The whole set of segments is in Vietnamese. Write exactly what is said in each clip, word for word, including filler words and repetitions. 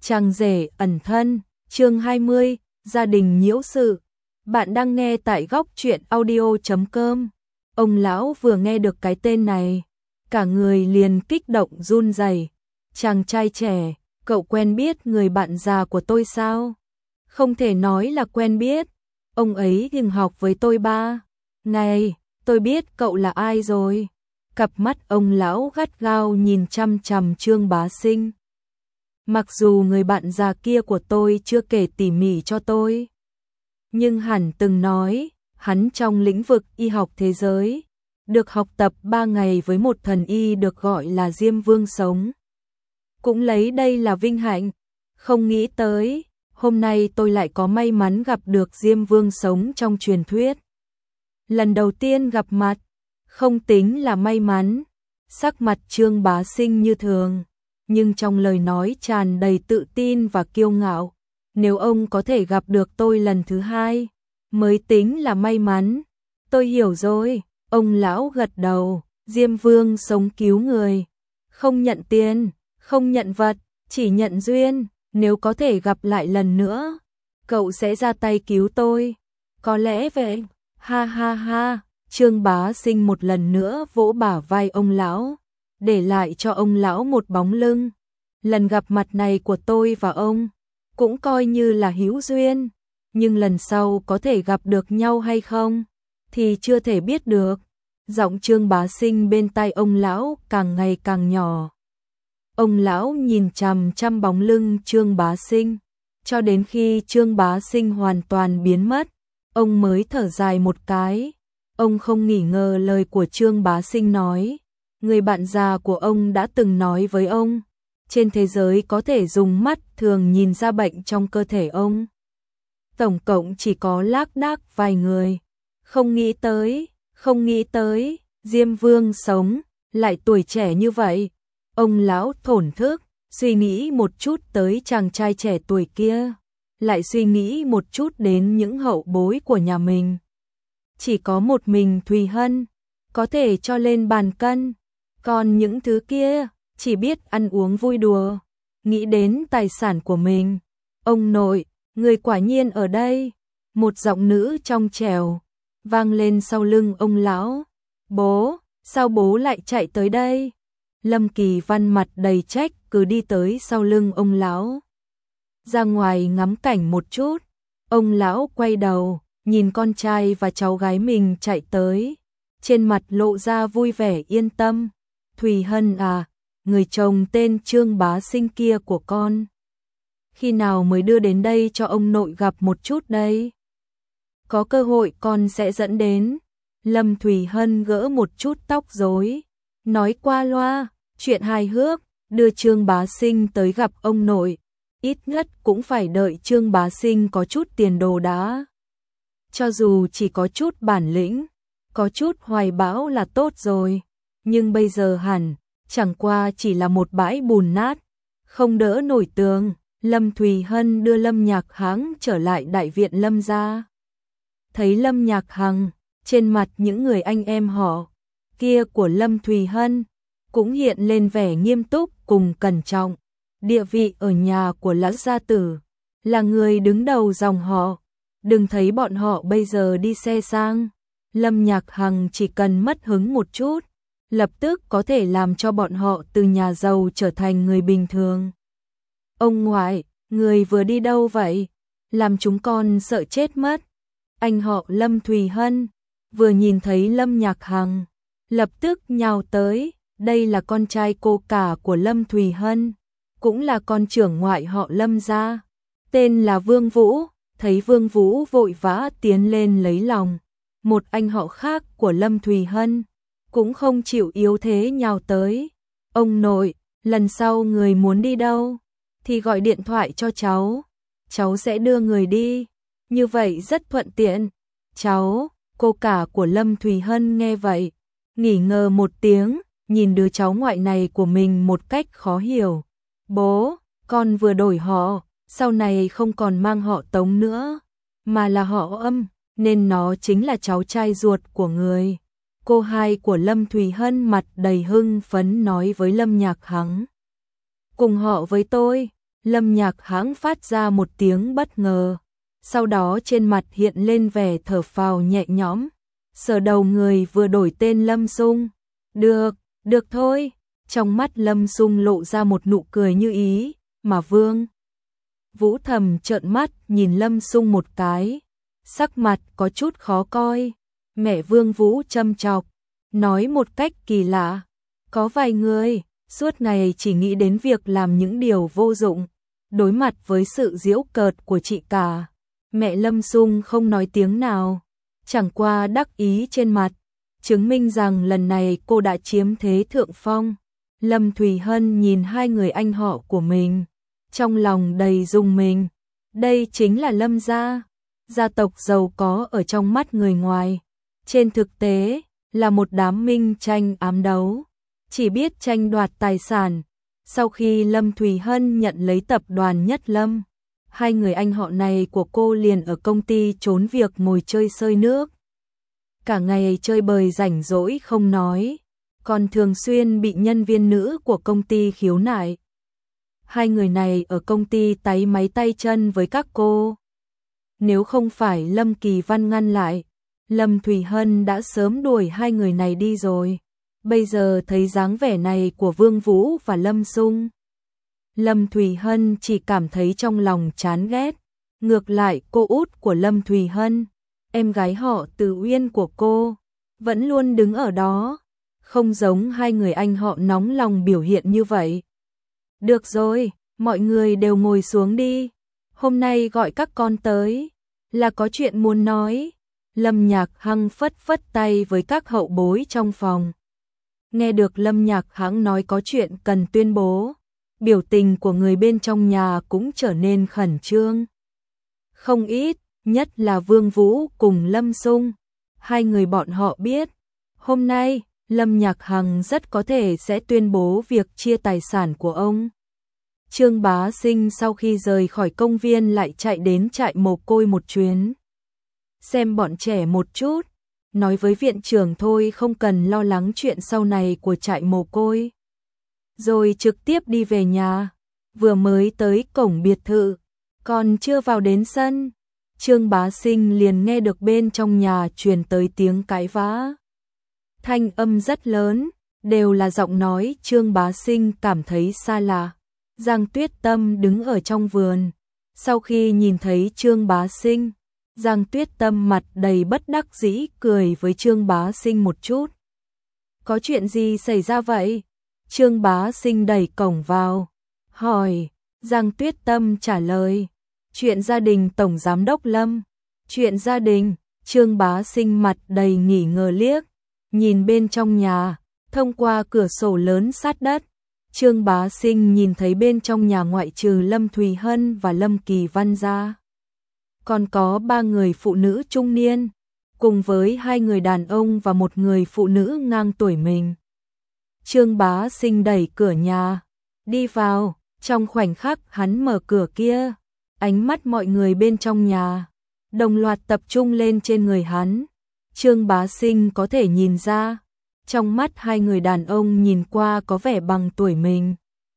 Chàng rể ẩn thân, chương hai mươi, gia đình nhiễu sự. Bạn đang nghe tại góc truyện audio chấm com. Ông lão vừa nghe được cái tên này, cả người liền kích động run rẩy. Chàng trai trẻ, cậu quen biết người bạn già của tôi sao? Không thể nói là quen biết, ông ấy từng học với tôi ba ngày, tôi biết cậu là ai rồi. Cặp mắt ông lão gắt gao nhìn chăm chằm Trương Bá Sinh. Mặc dù người bạn già kia của tôi chưa kể tỉ mỉ cho tôi, nhưng hẳn từng nói, hắn trong lĩnh vực y học thế giới, được học tập ba ngày với một thần y được gọi là Diêm Vương Sống. Cũng lấy đây là vinh hạnh, không nghĩ tới, hôm nay tôi lại có may mắn gặp được Diêm Vương Sống trong truyền thuyết. Lần đầu tiên gặp mặt, không tính là may mắn, sắc mặt Trương Bá Sinh như thường, nhưng trong lời nói tràn đầy tự tin và kiêu ngạo. Nếu ông có thể gặp được tôi lần thứ hai, mới tính là may mắn. Tôi hiểu rồi, ông lão gật đầu. Diêm Vương Sống cứu người, không nhận tiền, không nhận vật, chỉ nhận duyên. Nếu có thể gặp lại lần nữa, cậu sẽ ra tay cứu tôi. Có lẽ vậy. Ha ha ha. Trương Bá Sinh một lần nữa vỗ bả vai ông lão, để lại cho ông lão một bóng lưng. Lần gặp mặt này của tôi và ông cũng coi như là hữu duyên, nhưng lần sau có thể gặp được nhau hay không thì chưa thể biết được. Giọng Trương Bá Sinh bên tai ông lão càng ngày càng nhỏ. Ông lão nhìn chằm chằm bóng lưng Trương Bá Sinh, cho đến khi Trương Bá Sinh hoàn toàn biến mất, ông mới thở dài một cái. Ông không nghi ngờ lời của Trương Bá Sinh nói. Người bạn già của ông đã từng nói với ông, trên thế giới có thể dùng mắt thường nhìn ra bệnh trong cơ thể ông, tổng cộng chỉ có lác đác vài người. Không nghĩ tới, không nghĩ tới, Diêm Vương Sống lại tuổi trẻ như vậy. Ông lão thổn thức, suy nghĩ một chút tới chàng trai trẻ tuổi kia, lại suy nghĩ một chút đến những hậu bối của nhà mình. Chỉ có một mình Thùy Hân có thể cho lên bàn cân, còn những thứ kia chỉ biết ăn uống vui đùa. Nghĩ đến tài sản của mình, ông nội, người quả nhiên ở đây. Một giọng nữ trong trẻo vang lên sau lưng ông lão. Bố, sao bố lại chạy tới đây? Lâm Kỳ Văn mặt đầy trách cứ đi tới sau lưng ông lão, ra ngoài ngắm cảnh một chút. Ông lão quay đầu, nhìn con trai và cháu gái mình chạy tới, trên mặt lộ ra vui vẻ yên tâm. Thùy Hân à, người chồng tên Trương Bá Sinh kia của con, khi nào mới đưa đến đây cho ông nội gặp một chút đây? Có cơ hội con sẽ dẫn đến. Lâm Thùy Hân gỡ một chút tóc rối, nói qua loa, chuyện hài hước, đưa Trương Bá Sinh tới gặp ông nội, ít nhất cũng phải đợi Trương Bá Sinh có chút tiền đồ đã. Cho dù chỉ có chút bản lĩnh, có chút hoài bão là tốt rồi, nhưng bây giờ hẳn chẳng qua chỉ là một bãi bùn nát, không đỡ nổi tường. Lâm Thùy Hân đưa Lâm Nhạc Hằng trở lại đại viện Lâm gia. Thấy Lâm Nhạc Hằng, trên mặt những người anh em họ kia của Lâm Thùy Hân cũng hiện lên vẻ nghiêm túc cùng cẩn trọng. Địa vị ở nhà của lão gia tử, là người đứng đầu dòng họ. Đừng thấy bọn họ bây giờ đi xe sang, Lâm Nhạc Hằng chỉ cần mất hứng một chút, lập tức có thể làm cho bọn họ từ nhà giàu trở thành người bình thường. Ông ngoại, người vừa đi đâu vậy? Làm chúng con sợ chết mất. Anh họ Lâm Thùy Hân vừa nhìn thấy Lâm Nhạc Hằng, lập tức nhào tới. Đây là con trai cô cả của Lâm Thùy Hân, cũng là con trưởng ngoại họ Lâm gia, tên là Vương Vũ. Thấy Vương Vũ vội vã tiến lên lấy lòng, một anh họ khác của Lâm Thùy Hân cũng không chịu yếu thế nhào tới. Ông nội, lần sau người muốn đi đâu thì gọi điện thoại cho cháu, cháu sẽ đưa người đi, như vậy rất thuận tiện. Cháu, cô cả của Lâm Thùy Hân nghe vậy, nghỉ ngờ một tiếng, nhìn đứa cháu ngoại này của mình một cách khó hiểu. Bố, con vừa đổi họ, sau này không còn mang họ Tống nữa, mà là họ Âm, nên nó chính là cháu trai ruột của người. Cô hai của Lâm Thùy Hân mặt đầy hưng phấn nói với Lâm Nhạc Hằng. Cùng họ với tôi, Lâm Nhạc Hãng phát ra một tiếng bất ngờ, sau đó trên mặt hiện lên vẻ thở phào nhẹ nhõm, sờ đầu người vừa đổi tên Lâm Sung. Được, được thôi. Trong mắt Lâm Sung lộ ra một nụ cười như ý, mà Vương Vũ thầm trợn mắt nhìn Lâm Sung một cái, sắc mặt có chút khó coi. Mẹ Vương Vũ châm chọc, nói một cách kỳ lạ, có vài người suốt ngày chỉ nghĩ đến việc làm những điều vô dụng. Đối mặt với sự giễu cợt của chị cả, mẹ Lâm Sung không nói tiếng nào, chẳng qua đắc ý trên mặt, chứng minh rằng lần này cô đã chiếm thế thượng phong. Lâm Thùy Hân nhìn hai người anh họ của mình, trong lòng đầy rung mình. Đây chính là Lâm gia, gia tộc giàu có ở trong mắt người ngoài, trên thực tế là một đám minh tranh ám đấu, chỉ biết tranh đoạt tài sản. Sau khi Lâm Thùy Hân nhận lấy tập đoàn Nhất Lâm, hai người anh họ này của cô liền ở công ty trốn việc ngồi chơi sơi nước. Cả ngày chơi bời rảnh rỗi không nói, còn thường xuyên bị nhân viên nữ của công ty khiếu nại. Hai người này ở công ty táy máy tay chân với các cô. Nếu không phải Lâm Kỳ Văn ngăn lại, Lâm Thùy Hân đã sớm đuổi hai người này đi rồi. Bây giờ thấy dáng vẻ này của Vương Vũ và Lâm Sung, Lâm Thùy Hân chỉ cảm thấy trong lòng chán ghét. Ngược lại cô út của Lâm Thùy Hân, em gái họ Từ Uyên của cô, vẫn luôn đứng ở đó, không giống hai người anh họ nóng lòng biểu hiện như vậy. Được rồi, mọi người đều ngồi xuống đi. Hôm nay gọi các con tới, là có chuyện muốn nói. Lâm Nhạc Hằng phất phất tay với các hậu bối trong phòng. Nghe được Lâm Nhạc Hãng nói có chuyện cần tuyên bố, biểu tình của người bên trong nhà cũng trở nên khẩn trương. Không ít, nhất là Vương Vũ cùng Lâm Sung. Hai người bọn họ biết, hôm nay Lâm Nhạc Hằng rất có thể sẽ tuyên bố việc chia tài sản của ông. Trương Bá Sinh sau khi rời khỏi công viên lại chạy đến trại mồ côi một chuyến, xem bọn trẻ một chút, nói với viện trưởng thôi không cần lo lắng chuyện sau này của trại mồ côi. Rồi trực tiếp đi về nhà, vừa mới tới cổng biệt thự, còn chưa vào đến sân, Trương Bá Sinh liền nghe được bên trong nhà truyền tới tiếng cãi vã. Thanh âm rất lớn, đều là giọng nói Trương Bá Sinh cảm thấy xa lạ. Giang Tuyết Tâm đứng ở trong vườn, sau khi nhìn thấy Trương Bá Sinh, Giang Tuyết Tâm mặt đầy bất đắc dĩ cười với Trương Bá Sinh một chút. Có chuyện gì xảy ra vậy? Trương Bá Sinh đẩy cổng vào, hỏi. Giang Tuyết Tâm trả lời, chuyện gia đình Tổng Giám đốc Lâm. Chuyện gia đình? Trương Bá Sinh mặt đầy nghi ngờ liếc, nhìn bên trong nhà, thông qua cửa sổ lớn sát đất. Trương Bá Sinh nhìn thấy bên trong nhà ngoại trừ Lâm Thùy Hân và Lâm Kỳ Văn ra, còn có ba người phụ nữ trung niên, cùng với hai người đàn ông và một người phụ nữ ngang tuổi mình. Trương Bá Sinh đẩy cửa nhà, đi vào, trong khoảnh khắc hắn mở cửa kia, ánh mắt mọi người bên trong nhà đồng loạt tập trung lên trên người hắn. Trương Bá Sinh có thể nhìn ra, trong mắt hai người đàn ông nhìn qua có vẻ bằng tuổi mình,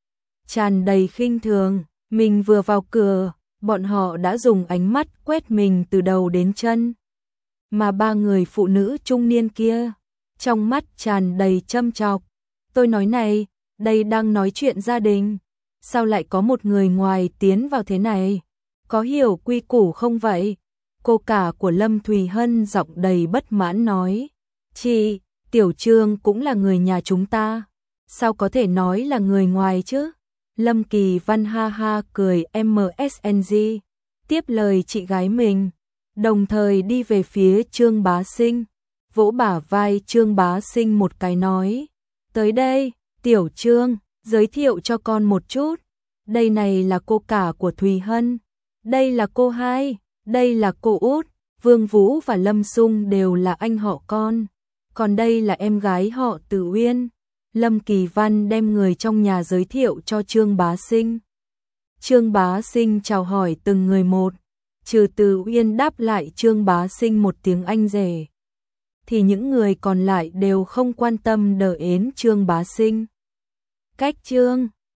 tràn đầy khinh thường. Mình vừa vào cửa, bọn họ đã dùng ánh mắt quét mình từ đầu đến chân. Mà ba người phụ nữ trung niên kia, trong mắt tràn đầy châm chọc. Tôi nói này, đây đang nói chuyện gia đình, sao lại có một người ngoài tiến vào thế này? Có hiểu quy củ không vậy? Cô cả của Lâm Thùy Hân giọng đầy bất mãn nói. Chị, Tiểu Trương cũng là người nhà chúng ta, sao có thể nói là người ngoài chứ? Lâm Kỳ Văn ha ha cười em ét en giê, tiếp lời chị gái mình, đồng thời đi về phía Trương Bá Sinh, vỗ bả vai Trương Bá Sinh một cái nói, tới đây, Tiểu Trương, giới thiệu cho con một chút, đây này là cô cả của Thùy Hân, đây là cô hai, đây là cô út, Vương Vũ và Lâm Sung đều là anh họ con, còn đây là em gái họ Từ Uyên. Lâm Kỳ Văn đem người trong nhà giới thiệu cho Trương Bá Sinh. Trương Bá Sinh chào hỏi từng người một, trừ Từ Uyên đáp lại Trương Bá Sinh một tiếng anh rể, thì những người còn lại đều không quan tâm đờ ến Trương Bá Sinh. Cách Trương